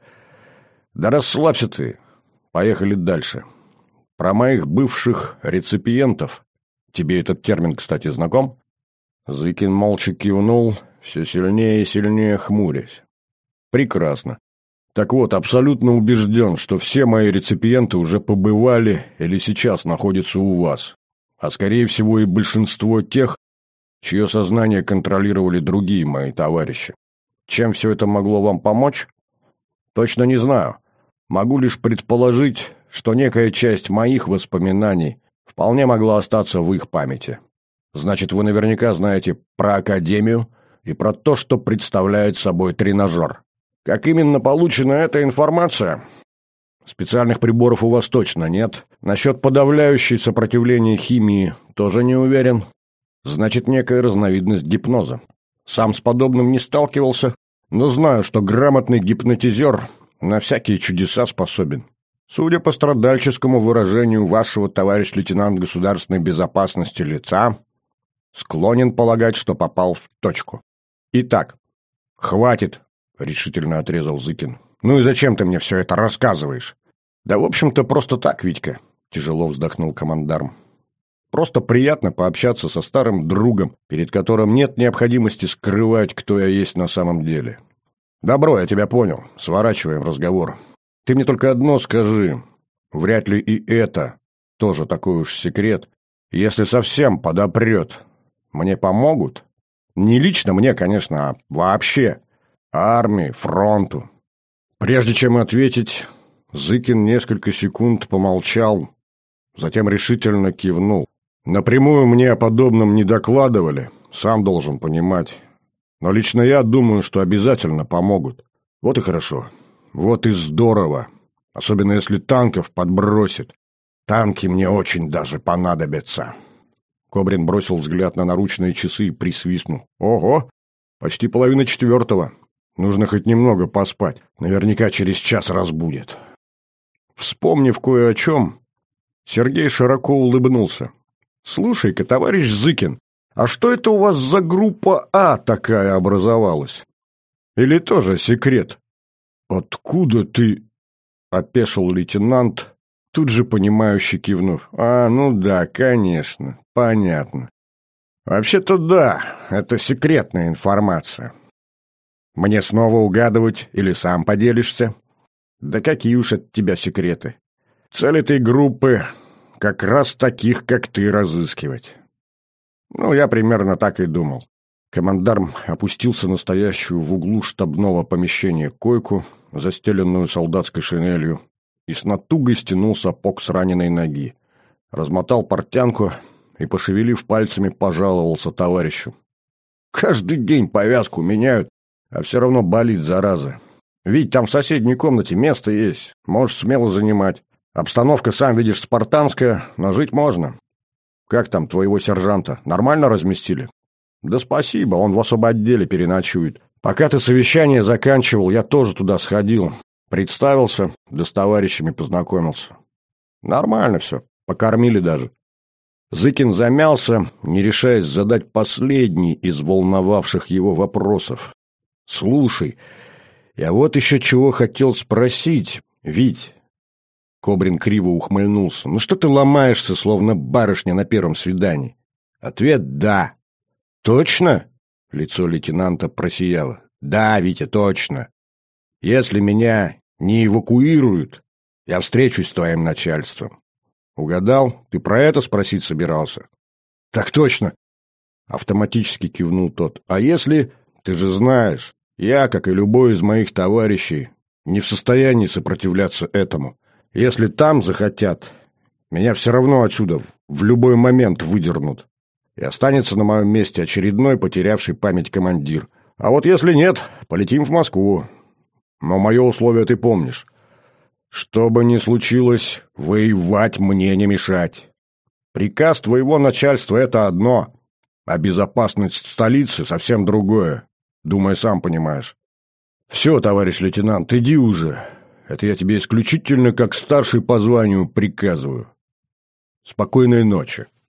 Да расслабься ты. Поехали дальше. Про моих бывших реципиентов. Тебе этот термин, кстати, знаком? Зыкин молча кивнул, все сильнее и сильнее хмурясь. Прекрасно. Так вот, абсолютно убежден, что все мои реципиенты уже побывали или сейчас находятся у вас. А скорее всего и большинство тех, чье сознание контролировали другие мои товарищи. Чем все это могло вам помочь? Точно не знаю. Могу лишь предположить, что некая часть моих воспоминаний вполне могла остаться в их памяти. Значит, вы наверняка знаете про Академию и про то, что представляет собой тренажер. Как именно получена эта информация? Специальных приборов у вас точно нет. Насчет подавляющей сопротивления химии тоже не уверен. Значит, некая разновидность гипноза. Сам с подобным не сталкивался, но знаю, что грамотный гипнотизер на всякие чудеса способен. Судя по страдальческому выражению вашего, товарищ лейтенант государственной безопасности, лица, склонен полагать, что попал в точку. Итак, хватит, решительно отрезал Зыкин. Ну и зачем ты мне все это рассказываешь? Да, в общем-то, просто так, Витька, тяжело вздохнул командарм. Просто приятно пообщаться со старым другом, перед которым нет необходимости скрывать, кто я есть на самом деле. Добро, я тебя понял. Сворачиваем разговор. Ты мне только одно скажи. Вряд ли и это тоже такой уж секрет. Если совсем подопрет, мне помогут? Не лично мне, конечно, а вообще. Армии, фронту. Прежде чем ответить, Зыкин несколько секунд помолчал, затем решительно кивнул. Напрямую мне о подобном не докладывали, сам должен понимать. Но лично я думаю, что обязательно помогут. Вот и хорошо. Вот и здорово. Особенно если танков подбросит. Танки мне очень даже понадобятся. Кобрин бросил взгляд на наручные часы и присвистнул. Ого! Почти половина четвертого. Нужно хоть немного поспать. Наверняка через час разбудит. Вспомнив кое о чем, Сергей широко улыбнулся. «Слушай-ка, товарищ Зыкин, а что это у вас за группа А такая образовалась? Или тоже секрет?» «Откуда ты?» — опешил лейтенант, тут же понимающе кивнув. «А, ну да, конечно, понятно. Вообще-то да, это секретная информация. Мне снова угадывать или сам поделишься? Да какие уж от тебя секреты. Цель этой группы — как раз таких, как ты, разыскивать». Ну, я примерно так и думал. Командарм опустился на стоящую в углу штабного помещения койку, застеленную солдатской шинелью, и с натугой стянул сапог с раненой ноги. Размотал портянку и, пошевелив пальцами, пожаловался товарищу. «Каждый день повязку меняют, а все равно болит, зараза. Ведь там в соседней комнате место есть, можешь смело занимать. Обстановка, сам видишь, спартанская, но жить можно. Как там твоего сержанта? Нормально разместили?» «Да спасибо, он в особом отделе переночует. Пока ты совещание заканчивал, я тоже туда сходил. Представился, да с товарищами познакомился. Нормально все, покормили даже». Зыкин замялся, не решаясь задать последний из волновавших его вопросов. «Слушай, я вот еще чего хотел спросить, Вить». Кобрин криво ухмыльнулся. «Ну что ты ломаешься, словно барышня на первом свидании?» Ответ «да». «Точно?» — лицо лейтенанта просияло. «Да, Витя, точно. Если меня не эвакуируют, я встречусь с твоим начальством». «Угадал? Ты про это спросить собирался?» «Так точно!» — автоматически кивнул тот. «А если... Ты же знаешь, я, как и любой из моих товарищей, не в состоянии сопротивляться этому. Если там захотят, меня все равно отсюда в любой момент выдернут. И останется на моем месте очередной потерявший память командир. А вот если нет, полетим в Москву. Но мое условие ты помнишь. Что бы ни случилось, воевать мне не мешать. Приказ твоего начальства — это одно, а безопасность столицы — совсем другое. Думаю, сам понимаешь. Все, товарищ лейтенант, иди уже. Это я тебе исключительно как старший по званию приказываю. Спокойной ночи.